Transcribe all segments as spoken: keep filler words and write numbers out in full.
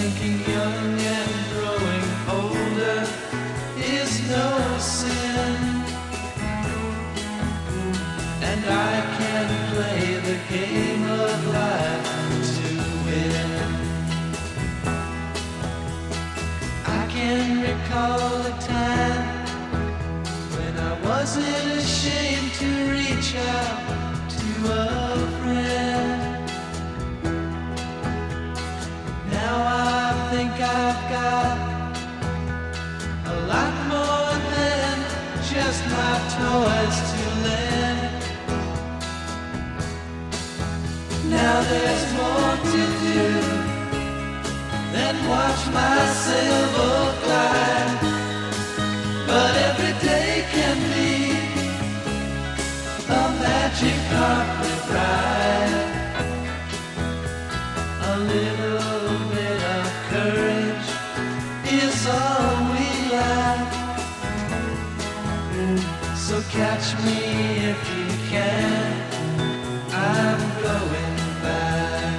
thinking young and growing older is no sin, and I can play the game of life to win. I can recall a time when I wasn't ashamed to reach out to a friend. Now I think I've got a lot more than just my toys to lend. Now there's more to do than watch my sailboat glide, but every day can be a magic carpet ride. A little bit of courage is all we lack, so catch me if you can, I'm going back.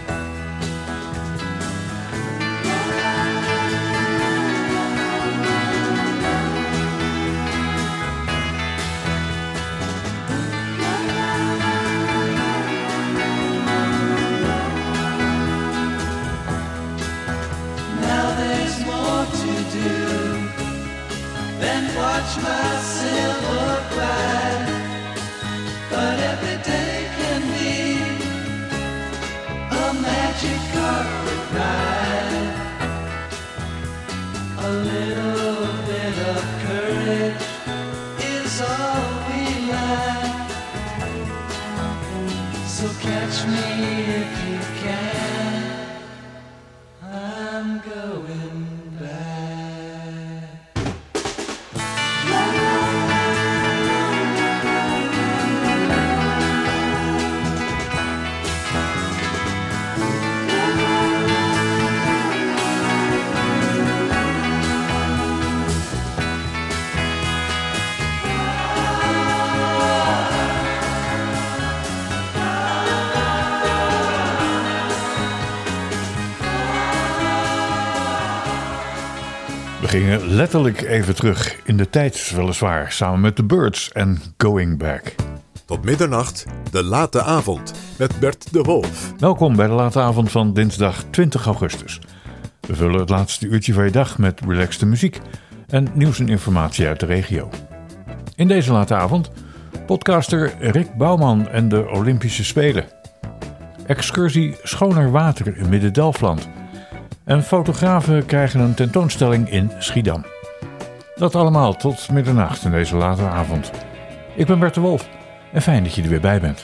Then watch my sailboat glide, but every day can be a magic carpet ride. A little bit of courage is all we lack, so catch me if you can, I'm going back. We gingen letterlijk even terug in de tijd, weliswaar, samen met de Byrds en Going Back. Tot middernacht, de late avond, met Bert de Wolf. Welkom bij de late avond van dinsdag twintig augustus. We vullen het laatste uurtje van je dag met relaxte muziek en nieuws en informatie uit de regio. In deze late avond podcaster Rick Bouwman en de Olympische Spelen. Excursie Schoner Water in Midden-Delfland. En fotografen krijgen een tentoonstelling in Schiedam. Dat allemaal tot middernacht in deze late avond. Ik ben Bert de Wolf en fijn dat je er weer bij bent.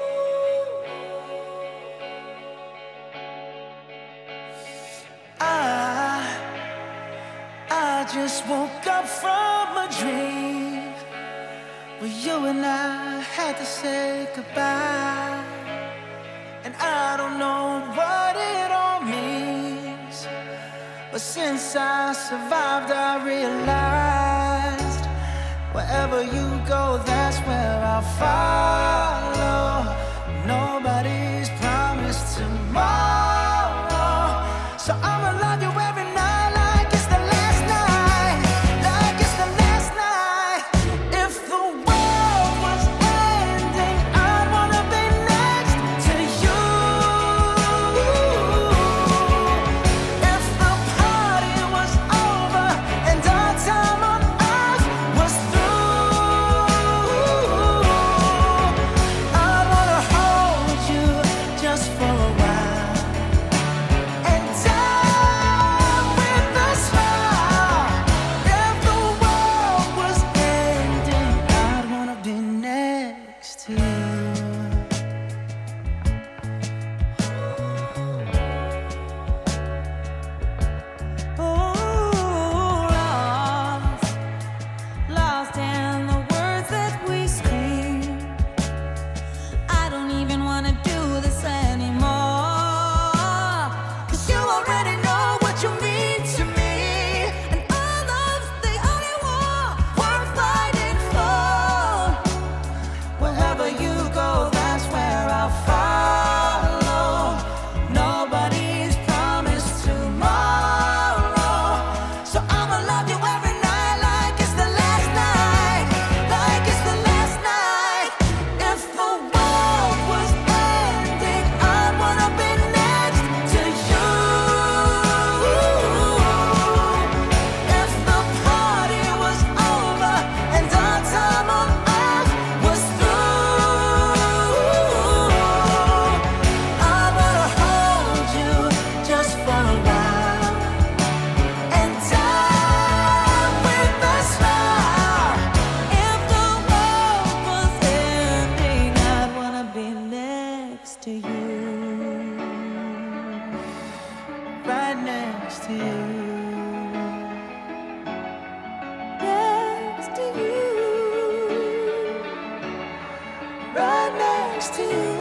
I, I just woke up from a dream where you and I had to say goodbye. And I don't know what it all means, but since I survived I realized wherever you go, that's where I'll follow. Nobody's promised tomorrow, so I'ma love you every night like it's the last night, like it's the last night. If the world was ending, I'd wanna be next to you. If the party was over and our time on earth was through, I'd wanna to you, right next to you, next to you, right next to you.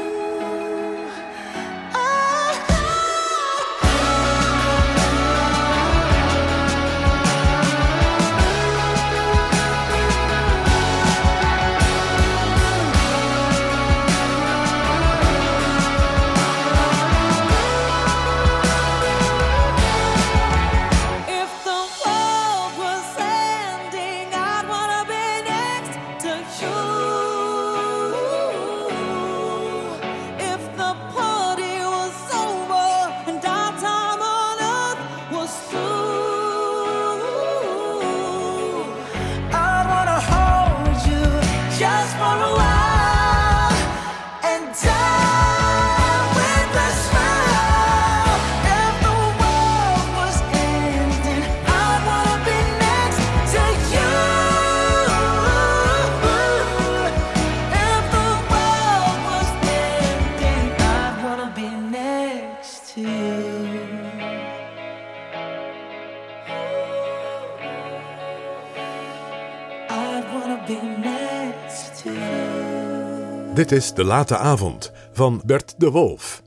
Dit is De Late Avond van Bert de Wolf.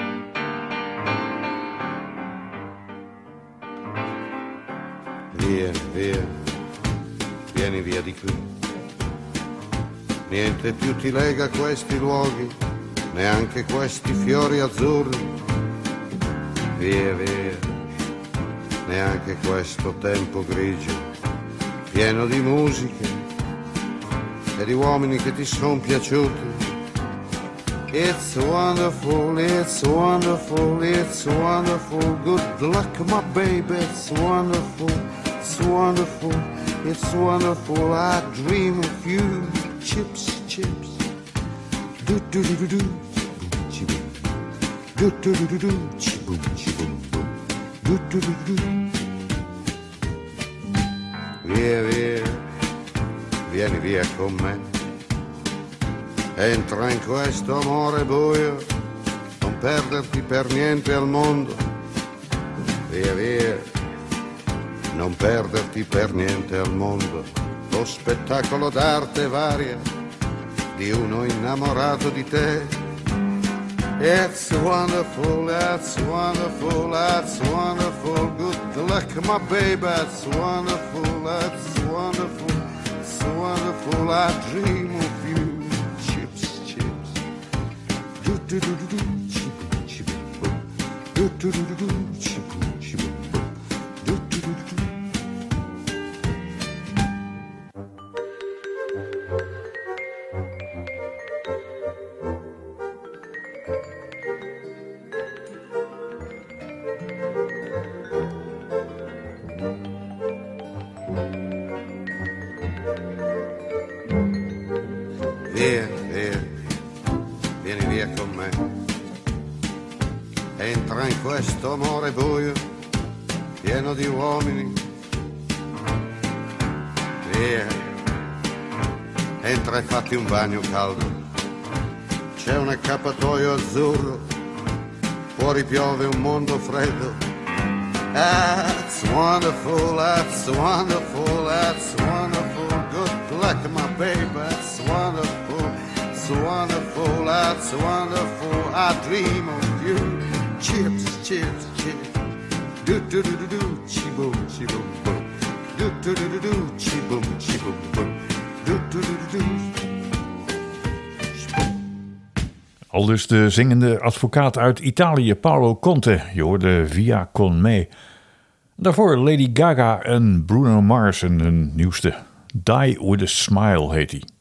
Via, via, vieni via di qui. Niente più ti lega a questi luoghi, neanche questi fiori azzurri. Via, via, neanche questo tempo grigio, pieno di musiche e di uomini che ti sono piaciuti. It's wonderful, it's wonderful, it's wonderful. Good luck, my baby, it's wonderful, it's wonderful, it's wonderful. I dream of you. Chips, chips. Do do do do do. Chiboom. Do do do do do. Chiboom, chiboom, boom. Do do do do do. Via, via, vieni via con me. Entra in questo amore buio, non perderti per niente al mondo. Via, via, non perderti per niente al mondo. Lo spettacolo d'arte varia di uno innamorato di te. It's wonderful, it's wonderful, it's wonderful. Good luck, my baby, it's wonderful, it's wonderful, it's wonderful. I dream of you. Do do do do, chiboom, chiboom, boom. Do do do do do, chiboom, chiboom, boom. Do do do do do. Via, via, vieni via con me. Entra in questo amore buio, pieno di uomini. Via, entra e fatti un bagno caldo. C'è un accappatoio azzurro, fuori piove un mondo freddo. That's wonderful, that's wonderful, that's wonderful. Good luck, my baby, that's wonderful, it's wonderful, that's wonderful. I dream of you. Chips, chips, chips. Do do do do do, chiboom, chiboom, boom. Do do do do do, chiboom, chiboom, boom. Do do do do do. Aldus de zingende advocaat uit Italië, Paolo Conte. Je hoorde Via con me. Daarvoor Lady Gaga en Bruno Mars en hun nieuwste. Die with a Smile heet hij.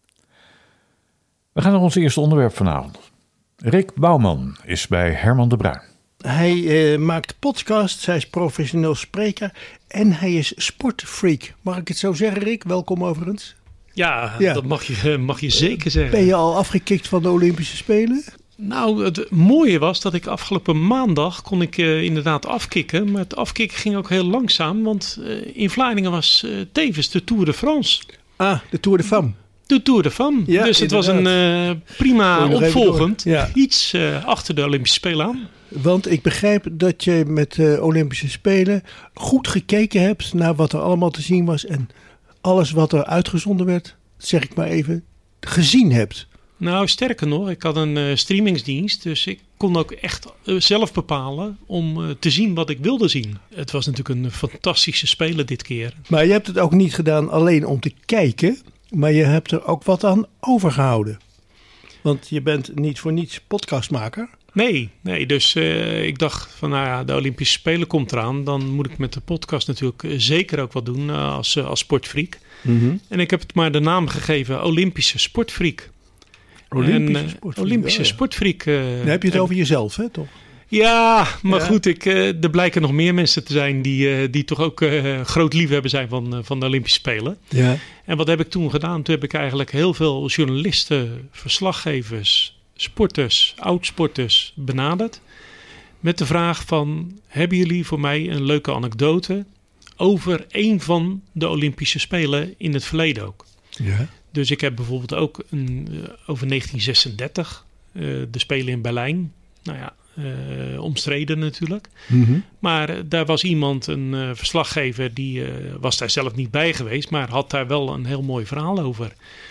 We gaan naar ons eerste onderwerp vanavond. Rick Bouwman is bij Herman de Bruin. Hij uh, maakt podcasts, hij is professioneel spreker en hij is sportfreak. Mag ik het zo zeggen, Rick? Welkom overigens. Ja, ja. dat mag je, mag je zeker zeggen. Ben je al afgekikt van de Olympische Spelen? Nou, het mooie was dat ik afgelopen maandag kon ik uh, inderdaad afkicken. Maar het afkicken ging ook heel langzaam, want uh, in Vlaardingen was uh, tevens de Tour de France. Ah, de Tour de Femme. De Tour de Femme. Ja, dus het was een uh, prima opvolgend. Ja. Iets uh, achter de Olympische Spelen aan. Want ik begrijp dat je met de Olympische Spelen goed gekeken hebt naar wat er allemaal te zien was. En alles wat er uitgezonden werd, zeg ik maar even, gezien hebt. Nou, sterker nog, ik had een uh, streamingsdienst. Dus ik kon ook echt uh, zelf bepalen om uh, te zien wat ik wilde zien. Het was natuurlijk een fantastische Spelen dit keer. Maar je hebt het ook niet gedaan alleen om te kijken. Maar je hebt er ook wat aan overgehouden. Want je bent niet voor niets podcastmaker. Nee, nee, dus uh, ik dacht van nou ja, de Olympische Spelen komt eraan. Dan moet ik met de podcast natuurlijk uh, zeker ook wat doen uh, als, uh, als sportfreak. Mm-hmm. En ik heb het maar de naam gegeven Olympische Sportfreak. Olympische en, uh, Sportfreak. Olympische oh, ja. Sportfreak. Uh, Dan heb je het over jezelf, hè, toch? Ja, maar ja. goed, ik, uh, er blijken nog meer mensen te zijn die, uh, die toch ook uh, groot liefhebber zijn van, uh, van de Olympische Spelen. Ja. En wat heb ik toen gedaan? Toen heb ik eigenlijk heel veel journalisten, verslaggevers, sporters, oudsporters benaderd. Met de vraag van, hebben jullie voor mij een leuke anekdote over een van de Olympische Spelen in het verleden ook? Ja. Dus ik heb bijvoorbeeld ook een, uh, over negentien zesendertig, uh, de Spelen in Berlijn. Nou ja, uh, omstreden natuurlijk. Mm-hmm. Maar uh, daar was iemand, een uh, verslaggever, die uh, was daar zelf niet bij geweest, maar had daar wel een heel mooi verhaal over.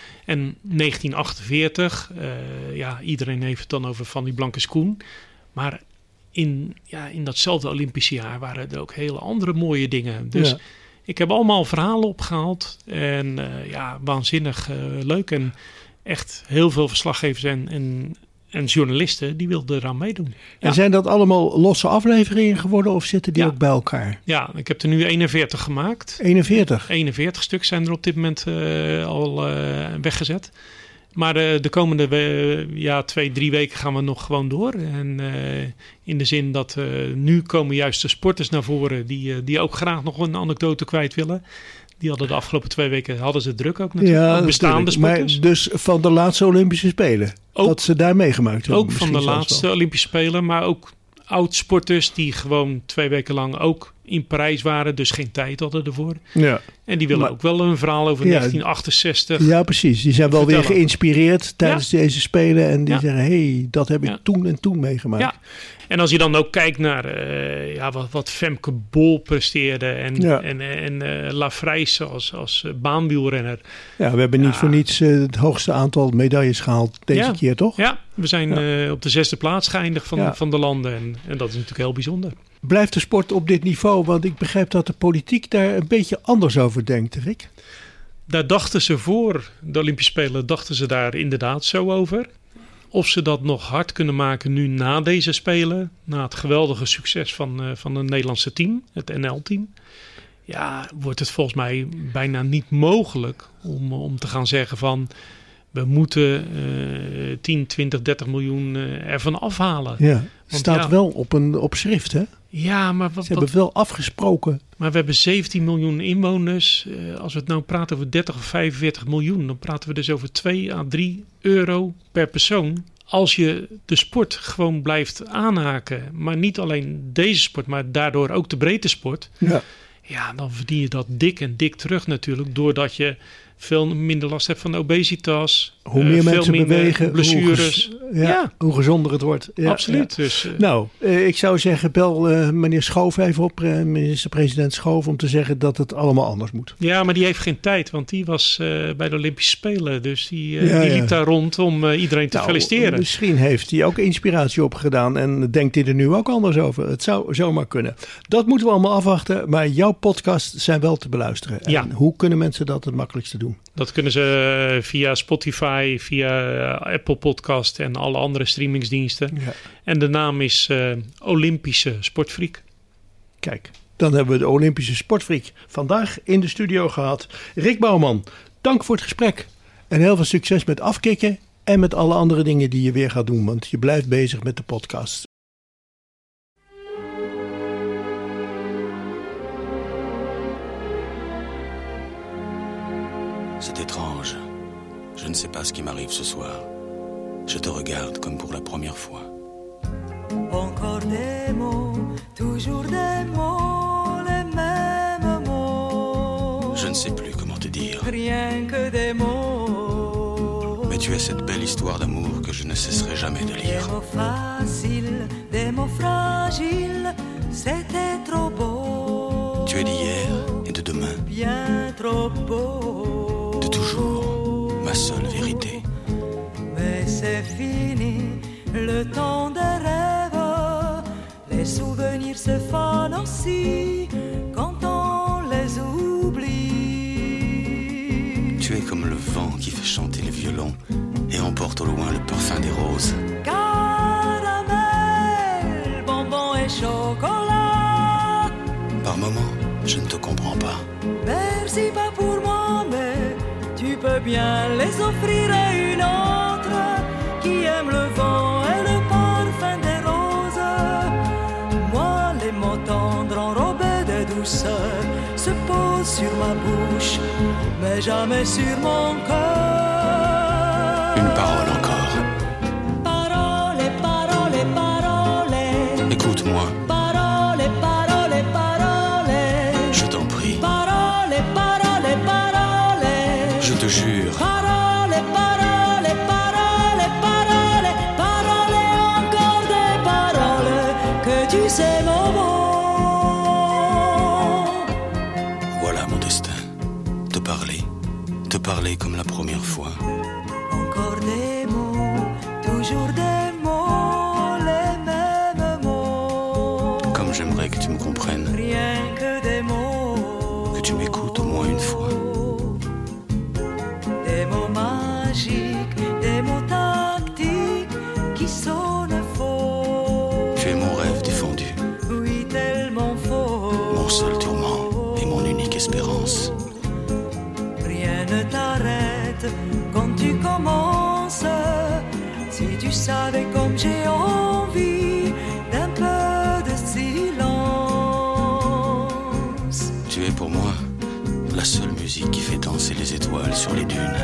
En negentien achtenveertig, uh, ja, iedereen heeft het dan over Fanny Blankers-Koen. Maar in, ja, in datzelfde Olympische jaar waren er ook hele andere mooie dingen. Dus ja. Ik heb allemaal verhalen opgehaald. En uh, ja, waanzinnig uh, leuk. En echt heel veel verslaggevers en, en, en journalisten die wilden eraan meedoen. Ja. En zijn dat allemaal losse afleveringen geworden of zitten die ja. ook bij elkaar? Ja, ik heb er nu eenenveertig gemaakt. eenenveertig? eenenveertig stuk zijn er op dit moment uh, al uh, weggezet. Maar uh, de komende uh, ja, twee, drie weken gaan we nog gewoon door. En uh, in de zin dat uh, nu komen juist de sporters naar voren die, uh, die ook graag nog een anekdote kwijt willen. Die hadden de afgelopen twee weken hadden ze druk ook natuurlijk. Ja, ook bestaande sporters. Maar dus van de laatste Olympische Spelen. Ook, dat ze daar meegemaakt hebben. Ook van de laatste wel. Olympische Spelen. Maar ook oud-sporters die gewoon twee weken lang ook in Parijs waren. Dus geen tijd hadden ervoor. Ja. En die willen maar, ook wel een verhaal over ja, negentien achtenzestig. Ja, precies. Die zijn wel vertellen. weer geïnspireerd tijdens ja. deze Spelen. En die ja. zeggen, hé, hey, dat heb ik ja. toen en toen meegemaakt. Ja. En als je dan ook kijkt naar uh, ja, wat, wat Femke Bol presteerde. En, ja. en, en uh, Lafrijse als, als uh, baanwielrenner. Ja, we hebben niet ja. voor niets uh, het hoogste aantal medailles gehaald deze ja. keer, toch? Ja, we zijn ja. uh, op de zesde plaats geëindigd van, ja. van de landen. En, en dat is natuurlijk heel bijzonder. Blijft de sport op dit niveau? Want ik begrijp dat de politiek daar een beetje anders over denkt, Rick. Daar dachten ze voor de Olympische Spelen, dachten ze daar inderdaad zo over. Of ze dat nog hard kunnen maken nu na deze Spelen. Na het geweldige succes van, uh, van het Nederlandse team, het N L-team. Ja, wordt het volgens mij bijna niet mogelijk om, om te gaan zeggen van... we moeten uh, tien, twintig, dertig miljoen uh, ervan afhalen. Ja, het staat ja, wel op een op schrift, hè? Ja, maar wat, ze hebben wat, wel afgesproken. Maar we hebben zeventien miljoen inwoners. Uh, als we het nou praten over dertig of vijfenveertig miljoen... dan praten we dus over twee à drie euro per persoon. Als je de sport gewoon blijft aanhaken... maar niet alleen deze sport, maar daardoor ook de breedte sport... Ja. ja, dan verdien je dat dik en dik terug natuurlijk... doordat je veel minder last hebt van obesitas. Hoe meer uh, mensen veel bewegen, blessures. Hoe, ges- ja, ja. hoe gezonder het wordt. Ja, absoluut. Ja. Dus, uh, nou, uh, ik zou zeggen, bel uh, meneer Schoof even op, uh, minister-president Schoof, om te zeggen dat het allemaal anders moet. Ja, maar die heeft geen tijd, want die was uh, bij de Olympische Spelen. Dus die, uh, ja, die ja. liep daar rond om uh, iedereen te nou, feliciteren. Misschien heeft hij ook inspiratie opgedaan en denkt hij er nu ook anders over. Het zou zomaar kunnen. Dat moeten we allemaal afwachten, maar jouw podcasts zijn wel te beluisteren. En ja. hoe kunnen mensen dat het makkelijkste doen? Dat kunnen ze via Spotify, via Apple Podcast en alle andere streamingsdiensten. Ja. En de naam is uh, Olympische Sportfreak. Kijk, dan hebben we de Olympische Sportfreak vandaag in de studio gehad. Rick Bouwman, dank voor het gesprek. En heel veel succes met afkicken en met alle andere dingen die je weer gaat doen. Want je blijft bezig met de podcast. C'est étrange. Je ne sais pas ce qui m'arrive ce soir. Je te regarde comme pour la première fois. Encore des mots, toujours des mots, les mêmes mots. Je ne sais plus comment te dire. Rien que des mots. Mais tu es cette belle histoire d'amour que je ne cesserai jamais de Des lire. mots faciles, des mots fragiles, c'était trop beau. Tu es d'hier et de demain, Bien trop beau. de toujours, ma seule vérité. Mais c'est fini, le temps des rêves. Les souvenirs se fanent aussi quand on les oublie. Tu es comme le vent qui fait chanter les violons et emporte au loin le parfum des roses. Caramel, bonbons et chocolat. Par moments, je ne te comprends pas. Merci pas pour moi, mais tu peux bien les offrir à une autre qui aime le vent et le parfum des roses. Moi, les mots tendres enrobés de douceur se posent sur ma bouche, mais jamais sur mon cœur. Une parole encore. Parole, parole, parole. Écoute-moi, Parole, parole, parole. je t'en prie. Parole, parole, parole. Je te jure, Parole, parole, parole, parole. Parole, encore des paroles que tu sais mon mot. voilà mon destin. Te parler, te parler comme la première fois. Encore des mots, toujours des mots, les mêmes mots. Comme j'aimerais que tu me comprennes, Rien que des mots. que tu m'écoutes au moins une fois. Des mots magiques, des mots tactiques qui sonnent faux. Tu es mon rêve défendu, Oui, tellement faux. mon seul tourment et mon unique espérance. Rien ne t'arrête quand tu commences. Si tu savais comme j'ai envie d'un peu de silence. Tu es pour moi la seule musique qui fait danser les étoiles sur les dunes.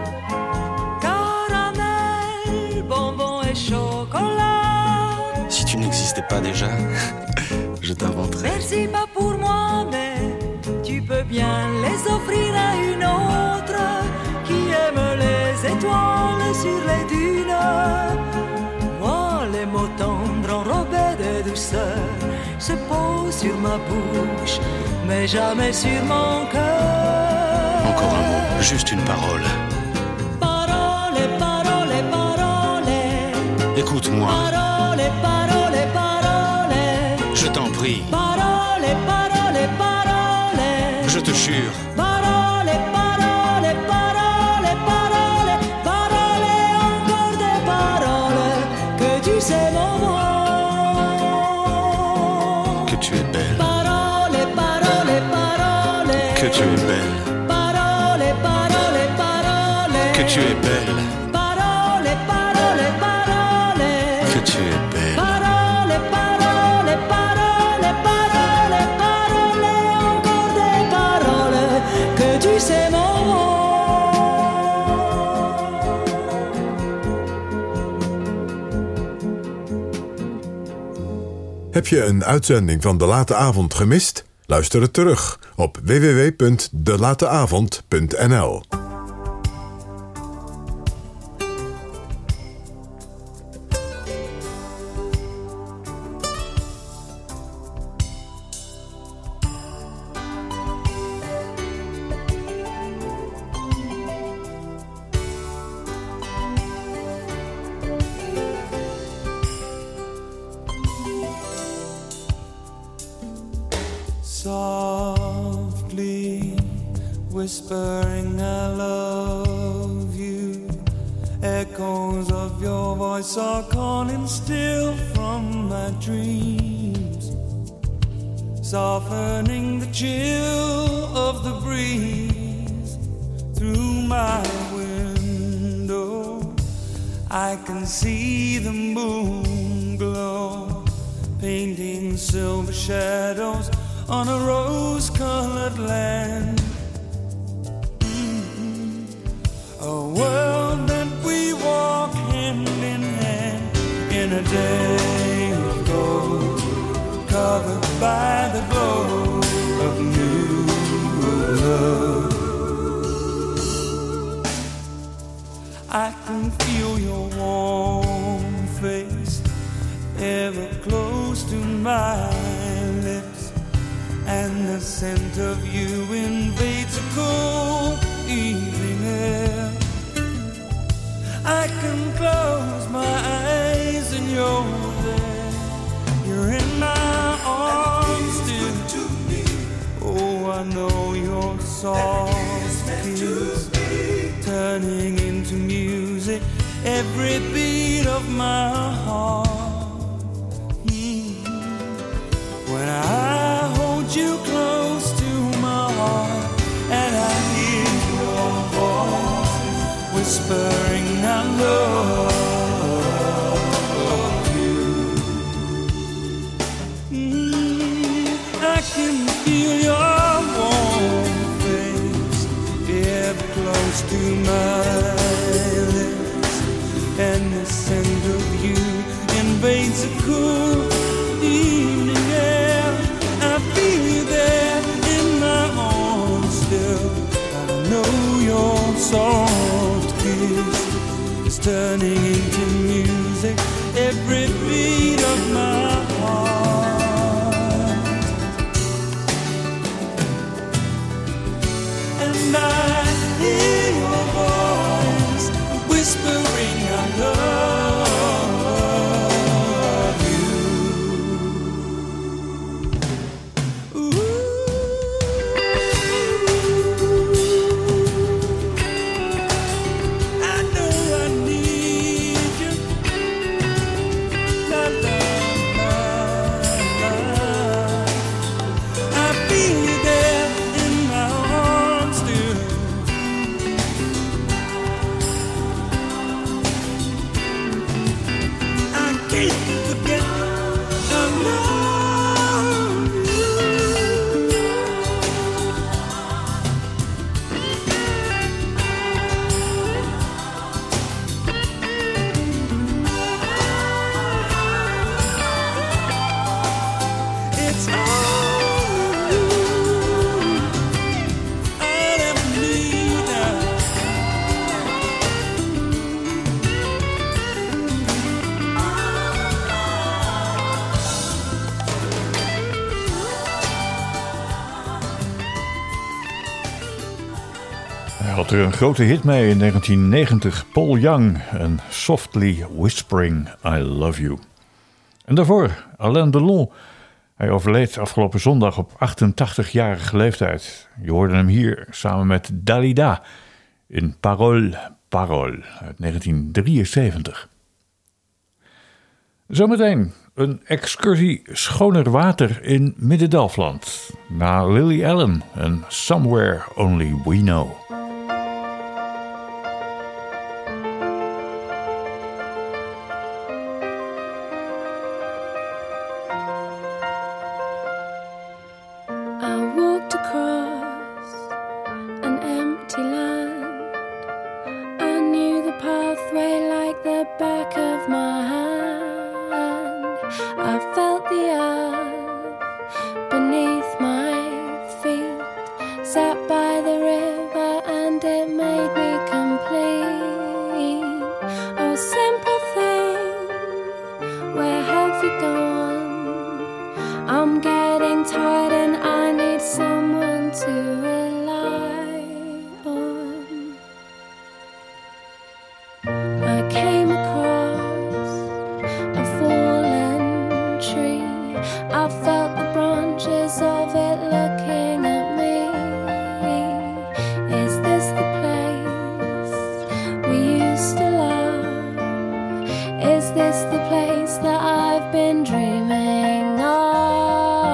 Caramel, bonbons et chocolat. Si tu n'existais pas déjà, je t'inventerais. Merci pas pour moi, mais tu peux bien les offrir à une autre qui aime les étoiles sur les dunes. Moi, les mots tendres enrobés de douceur se posent sur ma bouche, mais jamais sur mon cœur. Encore un mot, juste une parole. Parole, parole, parole. Écoute-moi, Parole, parole, parole. je t'en prie, Parole, parole, parole. je te jure. Parole, parole, parole, parole. Parole, encore des paroles que tu sais mon mot. Que tu es belle, Parole, parole, parole. que tu es belle, Parole, parole, parole. que tu es belle, Parole, parole, parole. que tu es belle. Parole, parole, parole, parole, parole, encore des paroles que tu sais mon mot. Heb je een uitzending van De Late Avond gemist? Luister het terug op w w w punt de late avond punt n l. Softly whispering I love you. Echoes of your voice are calling still from my dreams, softening the chill of the breeze through my window. I can see the moon glow, painting silver shadows on a rose-colored land. Mm-hmm. A world that we walk hand in hand in a day of gold, covered by the glow of new love. I can feel your warm face ever close to my lips, and the scent of you invades a cool evening air. I can close my eyes and you're there. You're in my arms still. Oh, I know your soft kiss turning into music every beat of my heart. Mm. When I hold you close to my heart and I hear your voice whispering I love you. Mm. I can feel your warm face ever close to my lips, and the scent of you invades a cool evening air. I feel you there in my arms still. I know your soft kiss is turning into music every beat of my heart. And I hear your voice whispering I love you. Ooh. I know I need you. La, la, la, la. I feel you there in my arms still. I can't forget I love you. It's all you I ever need now. Hij had er een grote hit mee in negentien negentig. Paul Young en Softly Whispering I Love You. En daarvoor Alain Delon. Hij overleed afgelopen zondag op achtentachtigjarige leeftijd. Je hoorde hem hier samen met Dalida in Parole, Parole uit negentien drieënzeventig. Zometeen een excursie schoner water in Midden-Delfland. Na Lily Allen en Somewhere Only We Know. I walked across an empty land. I knew the pathway like the back of my hand. I felt the earth beneath my feet. Sat by the river and it made me complete. Oh, simple thing, where have you gone? I'm getting tired and I need someone to rely on. I came across a fallen tree. I felt the branches of it looking at me. Is this the place we used to love? Is this the place that I've been dreaming of?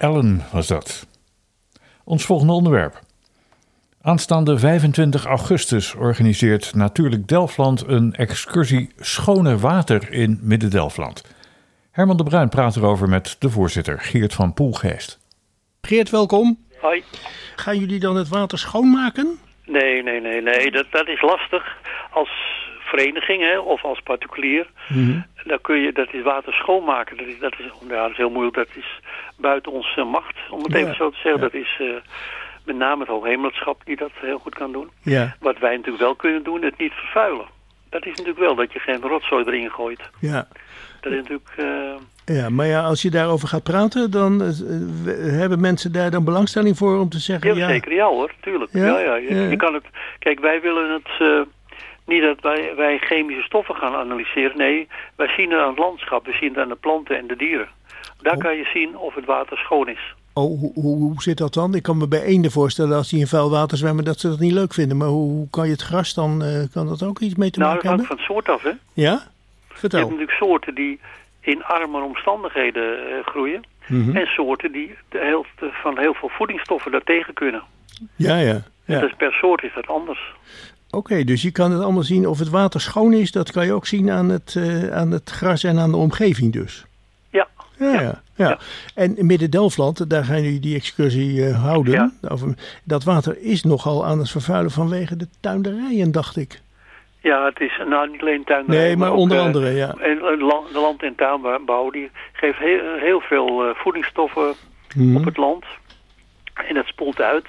Allen was dat. Ons volgende onderwerp. Aanstaande vijfentwintig augustus organiseert Natuurlijk Delfland een excursie Schoner Water in Midden-Delfland. Herman de Bruin praat erover met de voorzitter Geert van Poelgeest. Geert, welkom. Hoi. Gaan jullie dan het water schoonmaken? Nee, nee, nee, nee. Dat, dat is lastig. Als vereniging hè, of als particulier, mm-hmm. dan kun je dat is water schoonmaken. Dat is, dat is, ja, dat is heel moeilijk. Dat is buiten onze macht, om het ja. even zo te zeggen. Ja. Dat is uh, met name het Hoogheemraadschap die dat heel goed kan doen. Ja. Wat wij natuurlijk wel kunnen doen, het niet vervuilen. Dat is natuurlijk wel dat je geen rotzooi erin gooit. Ja. Dat is natuurlijk... Uh, Ja, maar ja, als je daarover gaat praten, dan uh, hebben mensen daar dan belangstelling voor om te zeggen... Ja, ja zeker. Ja hoor, tuurlijk. Ja? Ja, ja, je, ja. je kan het... Kijk, wij willen het... Uh, niet dat wij, wij chemische stoffen gaan analyseren. Nee, wij zien het aan het landschap. We zien het aan de planten en de dieren. Daar oh. kan je zien of het water schoon is. Oh, hoe, hoe, hoe zit dat dan? Ik kan me bij eenden voorstellen als die in vuil water zwemmen dat ze dat niet leuk vinden. Maar hoe, hoe kan je het gras dan... Uh, kan dat ook iets mee te nou, maken hebben? Nou, dat hangt van het soort af, hè? Ja? Vertel. Je hebt natuurlijk soorten die in arme omstandigheden uh, groeien. Mm-hmm. En soorten die de heel, de, van heel veel voedingsstoffen daartegen kunnen. Ja, ja. ja. Dus per soort is dat anders. Oké, okay, dus je kan het allemaal zien of het water schoon is. Dat kan je ook zien aan het, uh, aan het gras en aan de omgeving dus. Ja. Ja, ja. ja. ja. En in Midden-Delfland, daar gaan jullie die excursie uh, houden. Ja. Over, dat water is nogal aan het vervuilen vanwege de tuinderijen, dacht ik. Ja, het is nou niet alleen tuinbouw. Nee, maar, maar onder ook, andere, ja. En de land- en tuinbouw, die geeft heel, heel veel uh, voedingsstoffen mm. op het land. En dat spoelt uit.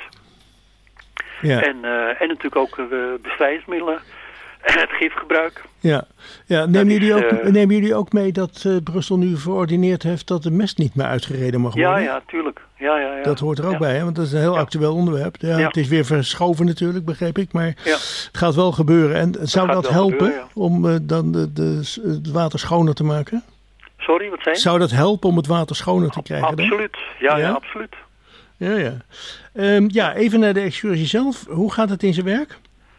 Ja. En, uh, en natuurlijk ook uh, bestrijdingsmiddelen. Het gifgebruik. Ja, ja. Nemen, jullie is, ook, uh, nemen jullie ook mee dat uh, Brussel nu verordineerd heeft dat de mest niet meer uitgereden mag worden? Ja, ja, tuurlijk. Ja, ja, ja. Dat hoort er ook ja. bij, hè? Want dat is een heel ja. actueel onderwerp. Ja, ja. Het is weer verschoven natuurlijk, begreep ik. Maar ja. het gaat wel gebeuren. En zou dat, dat helpen gebeuren, ja. om uh, dan de, de, het water schoner te maken? Sorry, wat zei je? Zou dat helpen om het water schoner te krijgen? Absoluut, ja, ja? ja, absoluut. Ja, ja. Um, ja, even naar de excursie zelf. Hoe gaat het in zijn werk?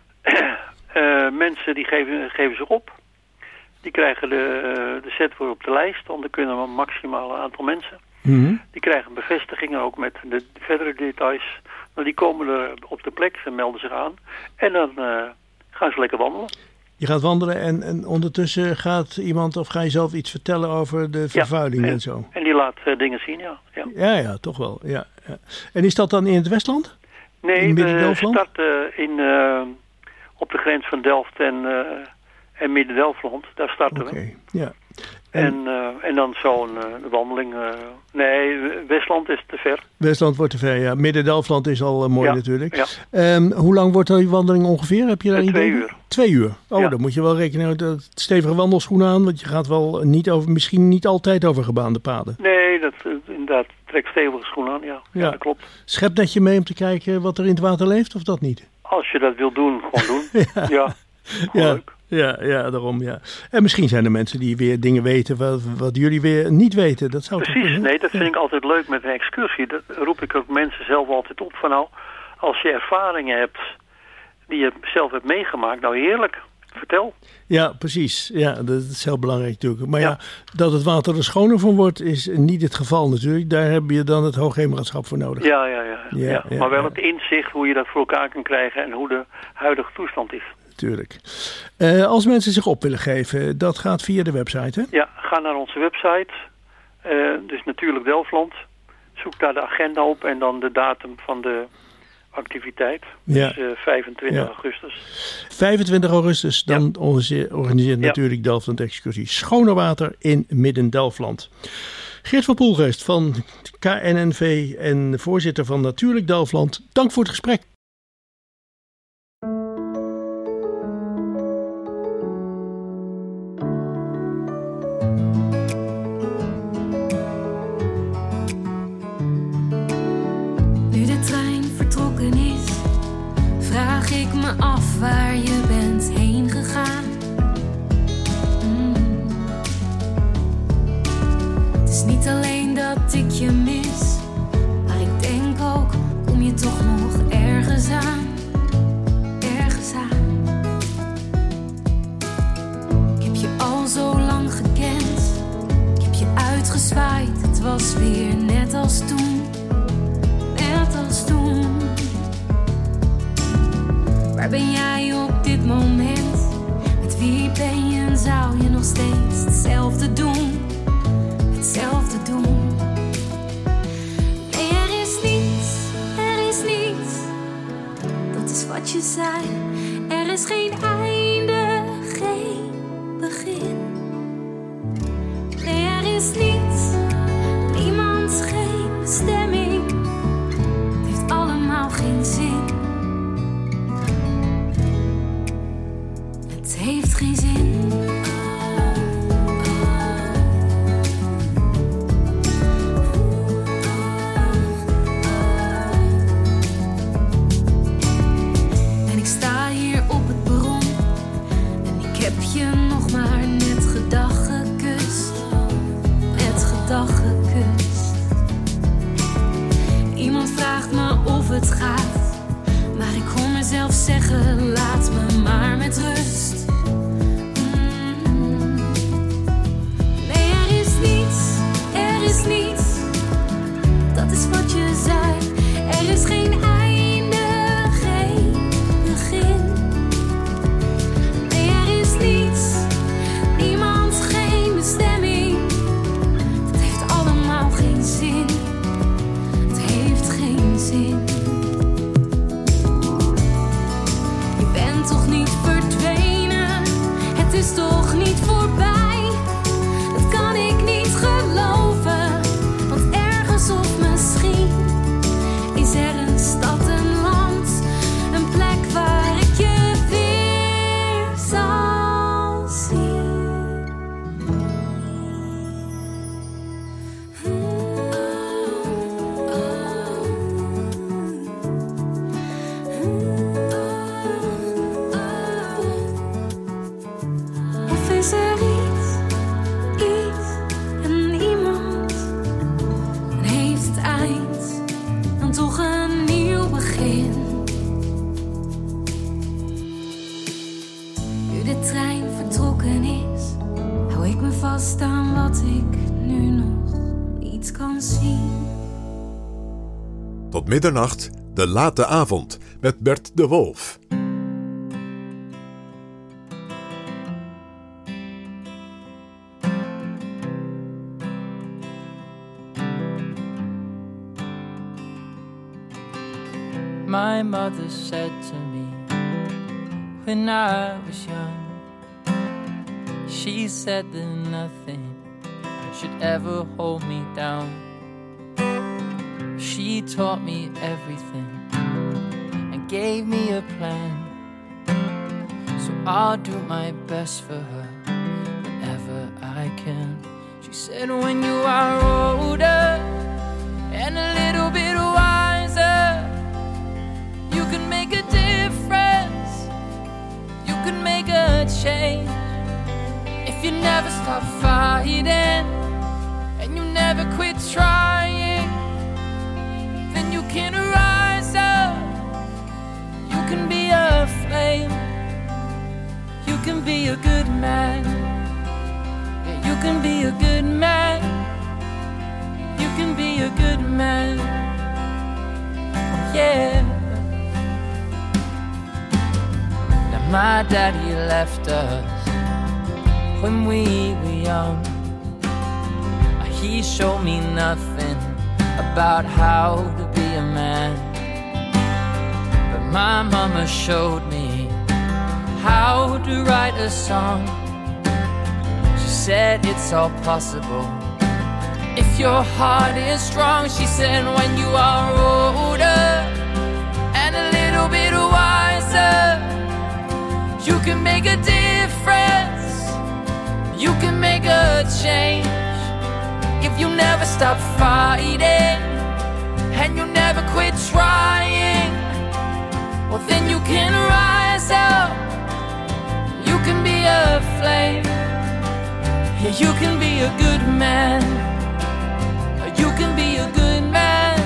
Uh, mensen die geven, geven zich op. Die krijgen de, uh, de set voor op de lijst. Want er kunnen een maximaal aantal mensen. Mm-hmm. Die krijgen bevestigingen ook met de verdere details. Nou, die komen er op de plek, ze melden zich aan. En dan uh, gaan ze lekker wandelen. Je gaat wandelen en, en ondertussen gaat iemand of ga je zelf iets vertellen over de vervuiling ja, en, en zo? En die laat uh, dingen zien, ja. Ja, ja, ja toch wel. Ja, ja. En is dat dan in het Westland? Nee, in we starten in, uh, op de grens van Delft en, uh, en Midden-Delfland. Daar starten okay. we. Ja. En, en, uh, en dan zo'n uh, wandeling. Uh, nee, Westland is te ver. Westland wordt te ver, ja. Midden-Delfland is al uh, mooi ja, natuurlijk. Ja. Um, hoe lang wordt die wandeling ongeveer? Heb je daar uh, twee idee? uur. Twee uur. Oh, ja. Dan moet je wel rekenen met stevige wandelschoenen aan. Want je gaat wel niet over, misschien niet altijd over gebaande paden. Nee, dat uh, inderdaad. Trek stevige schoenen aan, ja. ja. ja. Dat klopt. Schepnetje mee om te kijken wat er in het water leeft of dat niet? Als je dat wil doen, gewoon doen. ja. ja. Ja. Leuk. Ja, ja, daarom, ja. En misschien zijn er mensen die weer dingen weten wat, wat jullie weer niet weten. Dat zou Precies, kunnen, nee, dat vind ja. ik altijd leuk met een excursie. Dat roep ik ook mensen zelf altijd op van nou, als je ervaringen hebt die je zelf hebt meegemaakt, nou heerlijk, vertel. Ja, precies. Ja, dat is heel belangrijk natuurlijk. Maar ja, ja dat het water er schoner van wordt is niet het geval natuurlijk. Daar heb je dan het Hoogheemraadschap voor nodig. Ja, ja, ja. ja, ja, ja maar wel ja. het inzicht hoe je dat voor elkaar kan krijgen en hoe de huidige toestand is. Tuurlijk. Uh, als mensen zich op willen geven, dat gaat via de website, hè? Ja, ga naar onze website. Uh, dus natuurlijk Delfland. Zoek daar de agenda op en dan de datum van de activiteit. Ja. Dus uh, vijfentwintig ja. augustus. vijfentwintig augustus, dan ja. organiseert, organiseert ja. natuurlijk Delfland excursie Schoner Water in Midden-Delfland. Geert van Poelgeest van K N N V en voorzitter van Natuurlijk Delfland. Dank voor het gesprek. Af waar je bent heen gegaan. Mm. Het is niet alleen dat ik je mis, maar ik denk ook, kom je toch nog ergens aan. Ergens aan. Ik heb je al zo lang gekend, ik heb je uitgezwaaid, het was weer net als toen. ben jij op dit moment? Met wie ben je en zou je nog steeds hetzelfde doen? Hetzelfde doen. Nee, er is niets, er is niets. Dat is wat je zei. Er is geen einde, geen begin. Nee, er is niets, niemand, geen bestemming. Het heeft allemaal geen zin. Het heeft geen zin. En ik sta hier op het perron en ik heb je nog maar net gedag gekust. Net gedag gekust. Iemand vraagt me of het gaat, maar ik hoor mezelf zeggen, laat me maar met rust. Mm. Nee, er is niets, er is niets. Dat is wat je zei. Er is geen einde, geen begin. Nee, er is niets, niemand, geen bestemming. Het heeft allemaal geen zin. Het heeft geen zin. Je bent toch niet verdwenen? Het is toch niet voorbij? Dat kan ik niet geloven. Want ergens of misschien is er een stad, een land, een plek waar ik je weer zal zien. Of is er iets, iets en iemand? En heeft het eind dan toch een nieuw begin? Nu de trein vertrokken is, hou ik me vast aan wat ik nu nog niet kan zien. Tot middernacht, de late avond, met Bert de Wolf. My mother said to me when I was young, she said that nothing should ever hold me down. She taught me everything and gave me a plan. So I'll do my best for her whenever I can. She said when you are older and a little bit wiser, you can make a difference, you can make a change. If you never stop fighting and you never quit trying, then you can rise up, you can be a flame, you can be a good man, yeah, you can be a good man, you can be a good man, oh, yeah. Now my daddy left us when we were young. He showed me nothing about how to be a man, but my mama showed me how to write a song. She said it's all possible if your heart is strong. She said when you are older and a little bit wiser, you can make a difference, you can make a change. If you never stop fighting and you never quit trying, well then you can rise up, you can be a flame, yeah, you can be a good man, you can be a good man.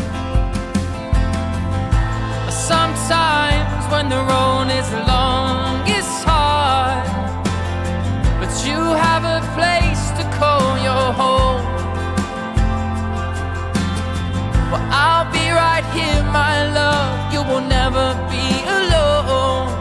Sometimes when the road is long, it's hard, but you have a place to call your home. Well, I'll be right here, my love, you will never be alone.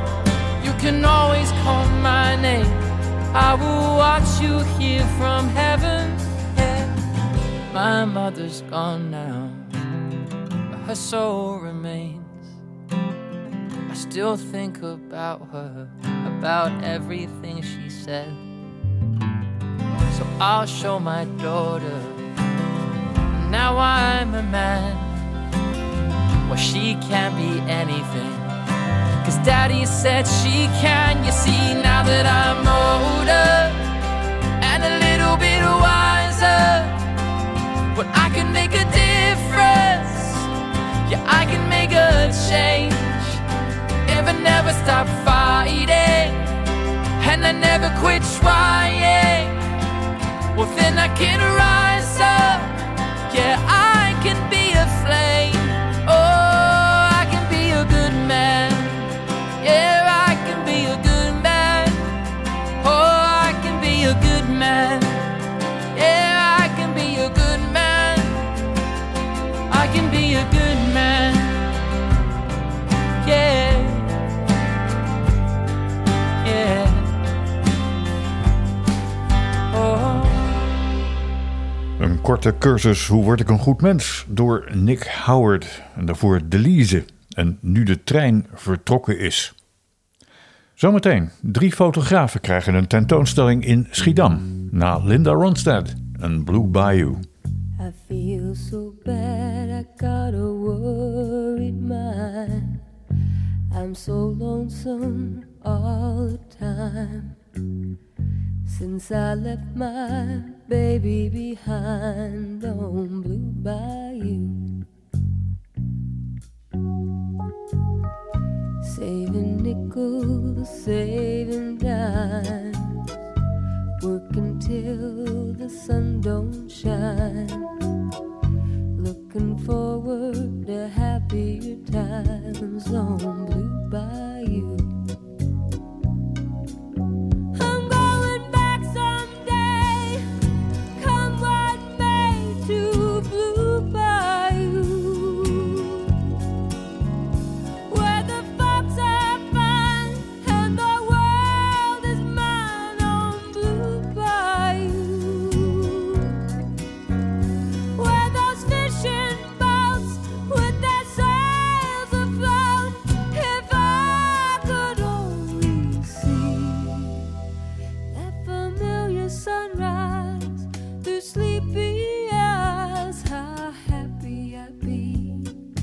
my mother's gone now, but her soul remains. I still think about her, about everything she said. So I'll show my daughter, now I'm a man. Well, she can't be anything, 'cause Daddy said she can. You see, now that I'm older and a little bit wiser, but I can make a difference. Yeah, I can make a change if I never stop fighting and I never quit trying. Well, then I can rise up. Yeah, I can be a flame. Oh, I can be a good man. Yeah, I can be a good man. Oh, I can be a good man. Yeah, I can be a good man. I can be a good man. Yeah. Yeah. Oh. Een korte cursus Hoe word ik een goed mens door Nick Howard en daarvoor Delise en Nu de trein vertrokken is. Zometeen, drie fotografen krijgen een tentoonstelling in Schiedam na Linda Ronstadt en Blue Bayou. I feel so bad, I got a worried mind. I'm so lonesome all the time. Since I left my baby behind on Blue Bayou. Saving nickels, saving dimes, working till the sun don't shine, looking forward to happier times on Blue Bayou. I'm going back someday, come what may, to Blue Bayou, where the folks are fine and the world is mine on Blue Bayou, where those fishing boats with their sails afloat, if I could only see that familiar sunrise through sleepy eyes, how happy I'd be.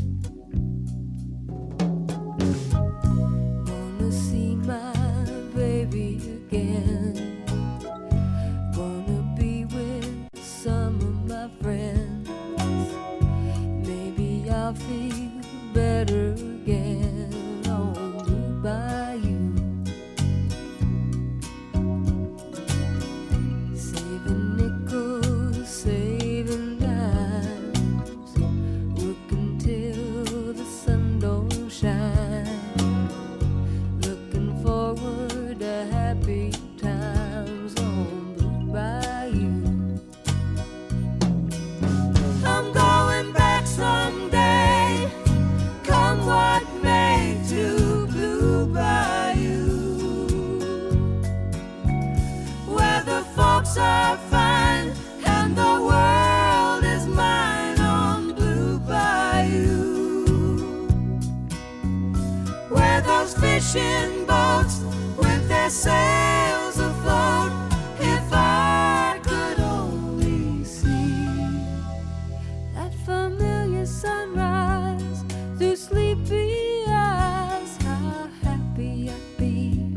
Wanna see my baby again, wanna be with some of my friends, maybe I'll feel better again on Blue Bayou. Saving nickels, saving dimes, working till the sun don't shine, looking forward to happy times on Blue Bayou. I'm going back someday, come what may, to Blue Bayou, where the folks are fine and the world is mine on Blue Bayou, where those fishing boats with their sails afloat, if I could only see that familiar sunrise through sleepy eyes, how happy I'd be.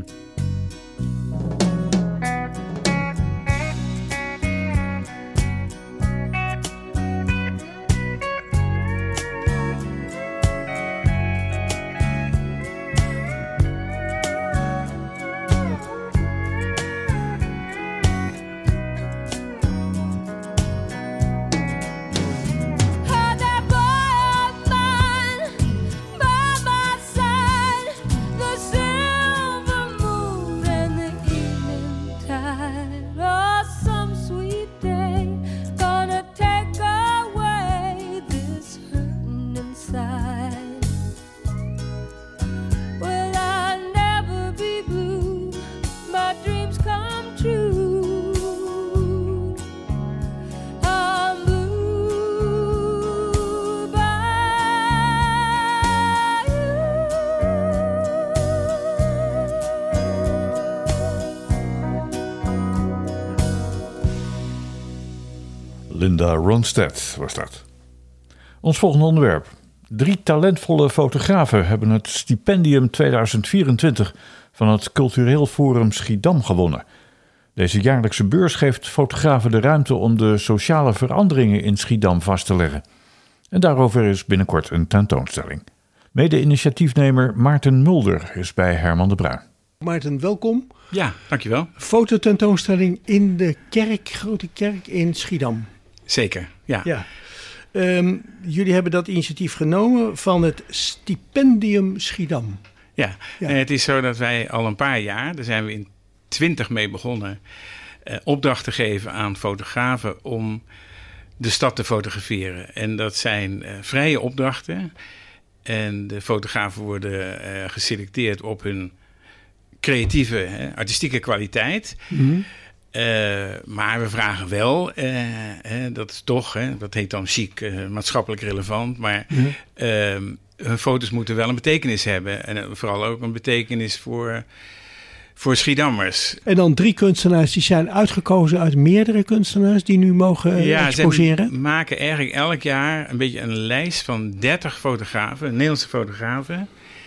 Linda Ronstadt was dat. Ons volgende onderwerp. Drie talentvolle fotografen hebben het stipendium tweeduizend vierentwintig van het Cultureel Forum Schiedam gewonnen. Deze jaarlijkse beurs geeft fotografen de ruimte om de sociale veranderingen in Schiedam vast te leggen. En daarover is binnenkort een tentoonstelling. Mede-initiatiefnemer Maarten Mulder is bij Herman de Bruin. Maarten, welkom. Ja, dankjewel. Fototentoonstelling in de kerk, Grote Kerk in Schiedam. Zeker, ja. ja. Um, jullie hebben dat initiatief genomen van het Stipendium Schiedam. Ja, ja. En het is zo dat wij al een paar jaar, daar zijn we in twintig mee begonnen, eh, opdrachten geven aan fotografen om de stad te fotograferen. En dat zijn eh, vrije opdrachten. En de fotografen worden eh, geselecteerd op hun creatieve, hè, artistieke kwaliteit. Mm-hmm. Uh, maar we vragen wel, uh, hè, dat is toch, hè, dat heet dan chic, uh, maatschappelijk relevant. Maar mm-hmm. uh, hun foto's moeten wel een betekenis hebben. En uh, vooral ook een betekenis voor, voor Schiedammers. En dan drie kunstenaars die zijn uitgekozen uit meerdere kunstenaars die nu mogen uh, ja, exposeren. Ze maken eigenlijk elk jaar een beetje een lijst van dertig fotografen, Nederlandse fotografen,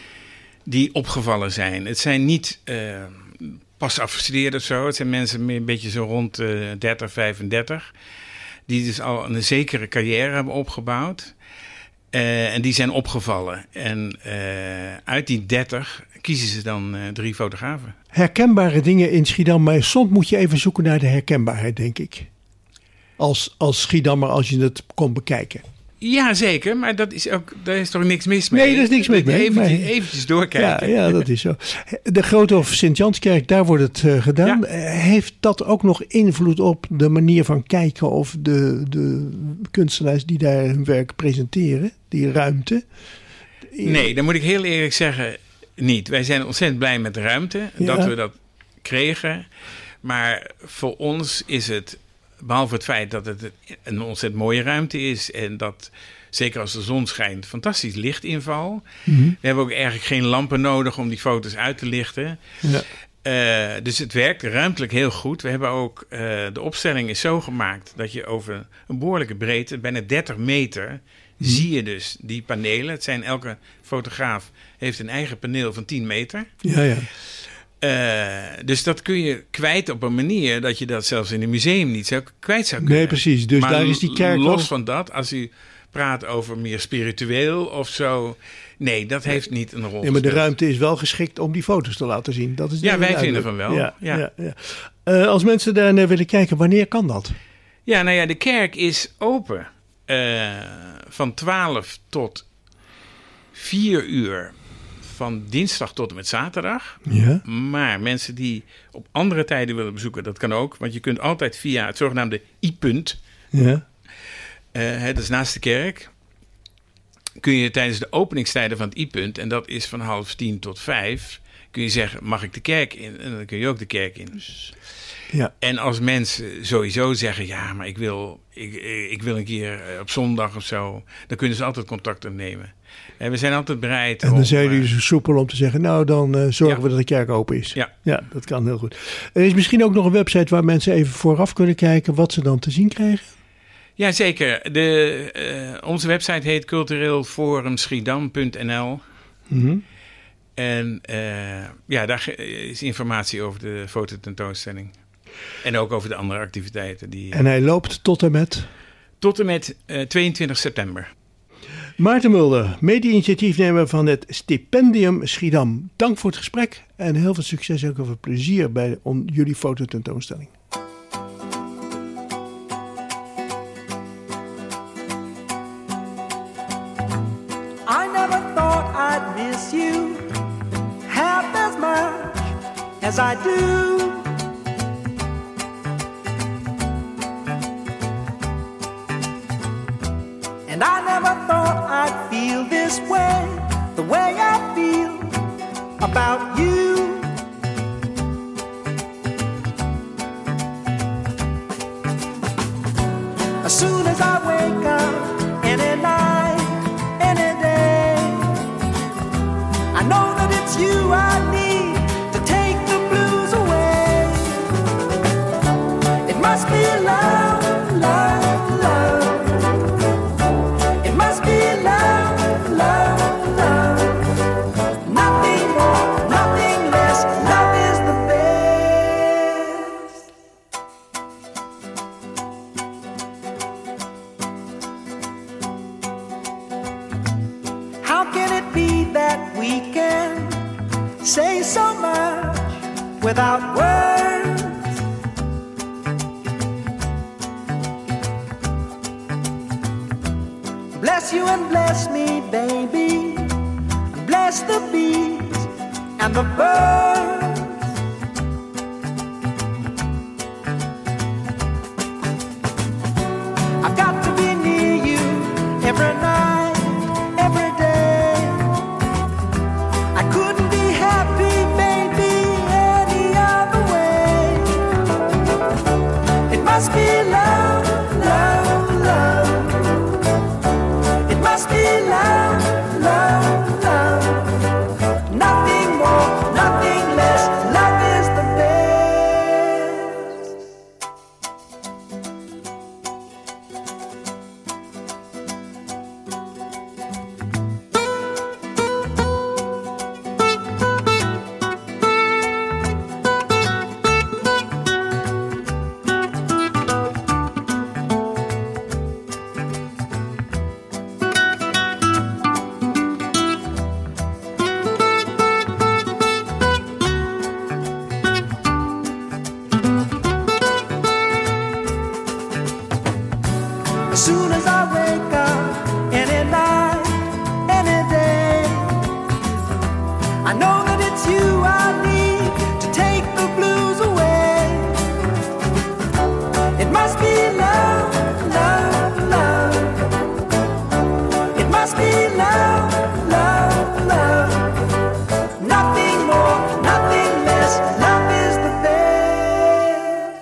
die opgevallen zijn. Het zijn niet uh, pas afgestudeerd of zo. Het zijn mensen meer een beetje zo rond uh, dertig, vijfendertig. Die dus al een zekere carrière hebben opgebouwd. Uh, en die zijn opgevallen. En uh, uit die dertig kiezen ze dan uh, drie fotografen. Herkenbare dingen in Schiedam. Maar soms moet je even zoeken naar de herkenbaarheid, denk ik. Als, als Schiedammer, als je het kon bekijken. Ja, zeker. Maar dat is ook, daar is toch niks mis mee? Nee, daar is niks mis mee. Eventjes, eventjes doorkijken. Ja, ja, dat is zo. De Grote of Sint-Janskerk, daar wordt het uh, gedaan. Ja. Heeft dat ook nog invloed op de manier van kijken of de, de kunstenaars die daar hun werk presenteren? Die ruimte? Nee, dan moet ik heel eerlijk zeggen, niet. Wij zijn ontzettend blij met de ruimte, ja. dat we dat kregen. Maar voor ons is het, behalve het feit dat het een ontzettend mooie ruimte is en dat, zeker als de zon schijnt, fantastisch lichtinval. Mm-hmm. We hebben ook eigenlijk geen lampen nodig om die foto's uit te lichten. Ja. Uh, dus het werkt ruimtelijk heel goed. We hebben ook, uh, de opstelling is zo gemaakt dat je over een behoorlijke breedte, bijna dertig meter, mm-hmm. zie je dus die panelen. Het zijn, elke fotograaf heeft een eigen paneel van tien meter. Ja, ja. Uh, dus dat kun je kwijt op een manier dat je dat zelfs in een museum niet zou kwijt zou kunnen. Nee, precies. Dus maar daar is die kerk los ook... van dat, als u praat over meer spiritueel of zo, nee, dat heeft niet een rol. Nee, maar de ruimte is wel geschikt om die foto's te laten zien. Dat is ja, wij duidelijk. vinden van wel. Ja, ja. Ja, ja. Uh, als mensen daar naar willen kijken, wanneer kan dat? Ja, nou ja, de kerk is open uh, van twaalf tot vier uur. Van dinsdag tot en met zaterdag. Ja. Maar mensen die op andere tijden willen bezoeken, dat kan ook. Want je kunt altijd via het zogenaamde I-punt. Ja. Uh, dat is naast de kerk. Kun je tijdens de openingstijden van het I-punt, en dat is van half tien tot vijf, kun je zeggen, mag ik de kerk in? En dan kun je ook de kerk in. Ja. En als mensen sowieso zeggen, ja, maar ik wil, ik, ik wil een keer op zondag of zo, dan kunnen ze altijd contact opnemen. En we zijn altijd bereid. En dan om, zijn jullie uh, zo soepel om te zeggen, nou dan uh, zorgen ja. we dat de kerk open is. Ja. ja, dat kan heel goed. Er is misschien ook nog een website waar mensen even vooraf kunnen kijken wat ze dan te zien krijgen. Ja, zeker. De, uh, onze website heet cultureel forum schiedam punt n l. Mm-hmm. En uh, ja, daar is informatie over de fototentoonstelling. En ook over de andere activiteiten. Die, en hij loopt tot en met? Tot en met uh, tweeëntwintig september. Maarten Mulder, mede-initiatiefnemer van het Stipendium Schiedam. Dank voor het gesprek en heel veel succes en ook veel plezier bij on, jullie fototentoonstelling. I never thought I'd miss you half as much as I do. And I never thought I'd feel this way, the way I feel about you. As soon as I wake up, any night, any day, I know that it's you I need to take the blues away. It must be love, love, love. we can say so much without words. Bless you and bless me, baby. Bless the bees and the birds. I've got to be near you every night, every day. I couldn't be happy, baby, any other way. It must be love, love, love. It must be love, love, love. Nothing more, nothing less. Love is the best. As soon as I wake up, any night, any day, I know that it's you I need to take the blues away. It must be love, love, love. It must be love, love, love. Nothing more, nothing less. Love is the best.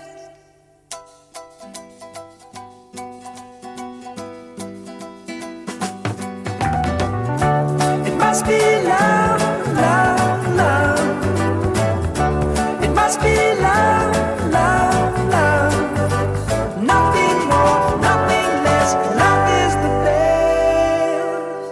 It must be love, love, love. It must be love, love, love. Nothing more, nothing less. Love is the best.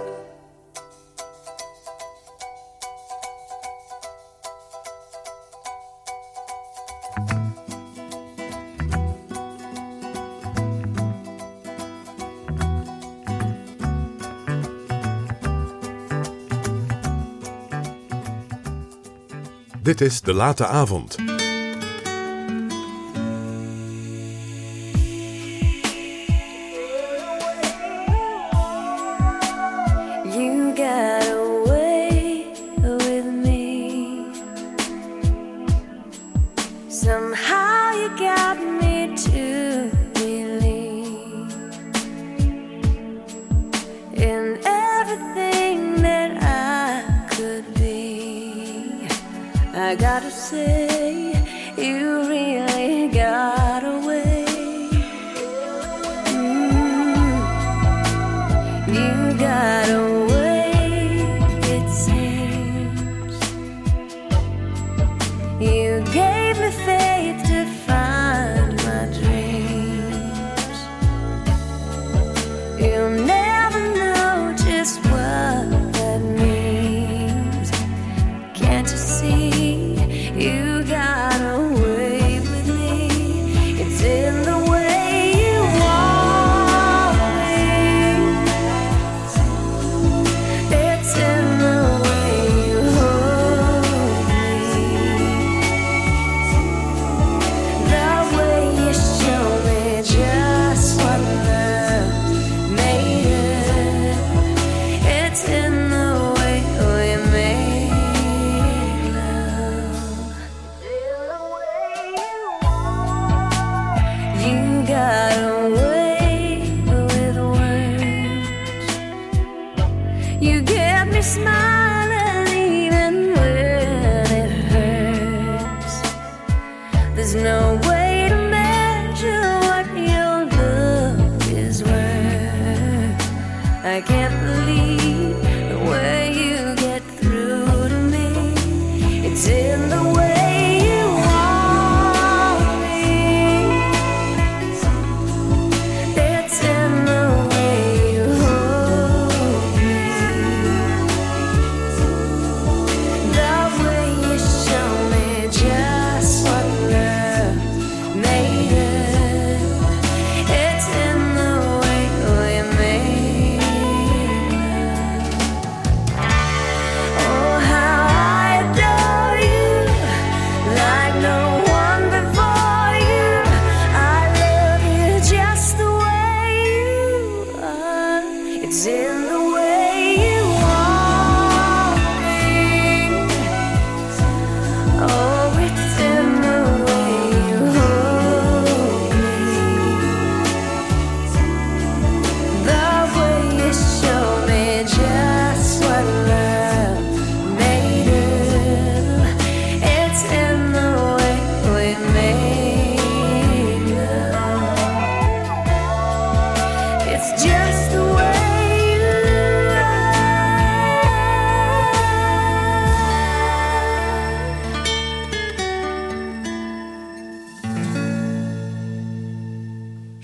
Dit is De Late Avond. You got away with me. Somehow you got me to believe in everything that I could be. I gotta say, you really got away. You got away, it seems. You gave me faith to find my dreams. You'll never know just what that means. Can't you see? You got away with me. It's in the way you want me. It's in the way you hold me. The way you show me just what love made of. It's in the way we make love. You got away with words. You get me smiling even when it hurts. There's no way to measure what your love is worth. I can't believe the way you get through to me. It's in the way you want me. It's in the way you hold me.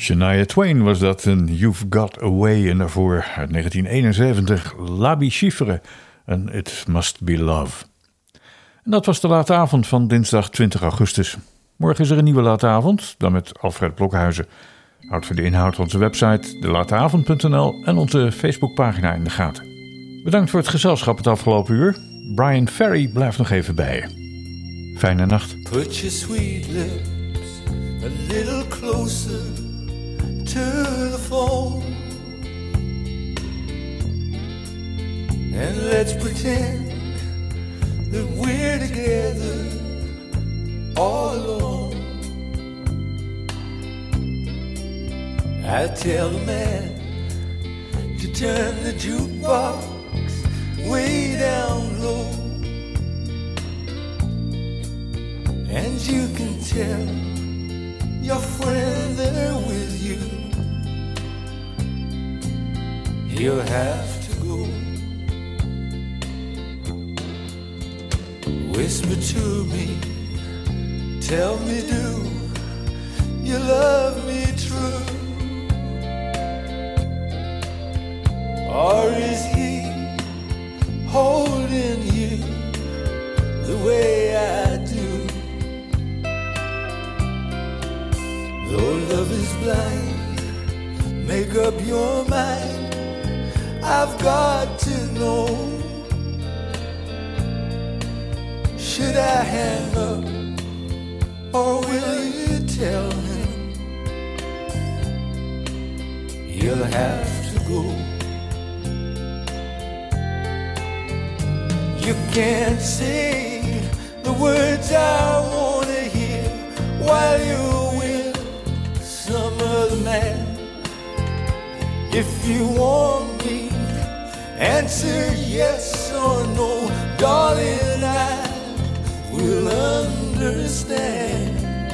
Shania Twain was dat, en You've Got Away. En daarvoor uit negentien eenenzeventig Labi Schifre en It Must Be Love. En dat was de late avond van dinsdag twintig augustus. Morgen is er een nieuwe late avond, dan met Alfred Blokhuizen. Houd voor de inhoud onze website de lateavond punt n l en onze Facebookpagina in de gaten. Bedankt voor het gezelschap het afgelopen uur. Brian Ferry blijft nog even bij je. Fijne nacht. Put your sweet lips a little closer to the phone, and let's pretend that we're together all alone. I tell the man to turn the jukebox way down low, and you can tell your friend they're with you. He'll have to go. Whisper to me, tell me, do you love me true? Or is he holding you the way I do? Though love is blind, make up your mind. I've got to know. Should I hang up, or will you tell him? He'll have to go. You can't say the words I wanna hear while you're with some other man. If you want me, answer yes or no, darling, I will understand.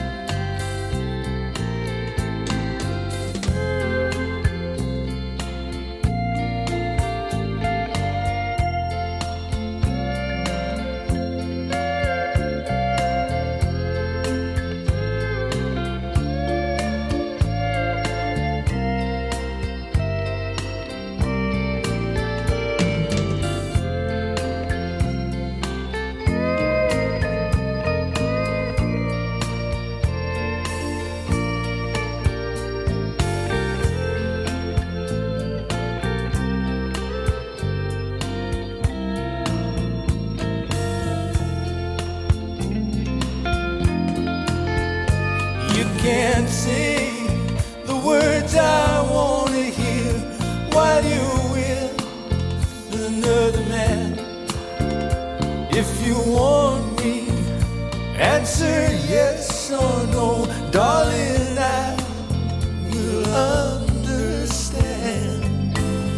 Can't say the words I want to hear while you're with another man. If you want me, answer yes or no, darling, I will understand.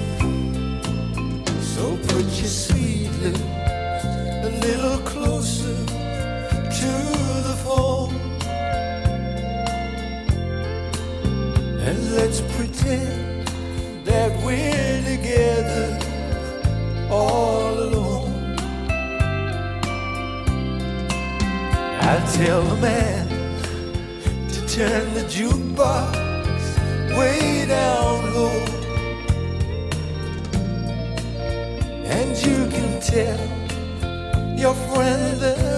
So put your sweet lips a little closer to the phone, and let's pretend that we're together all alone. I tell the man to turn the jukebox way down low, and you can tell your friend that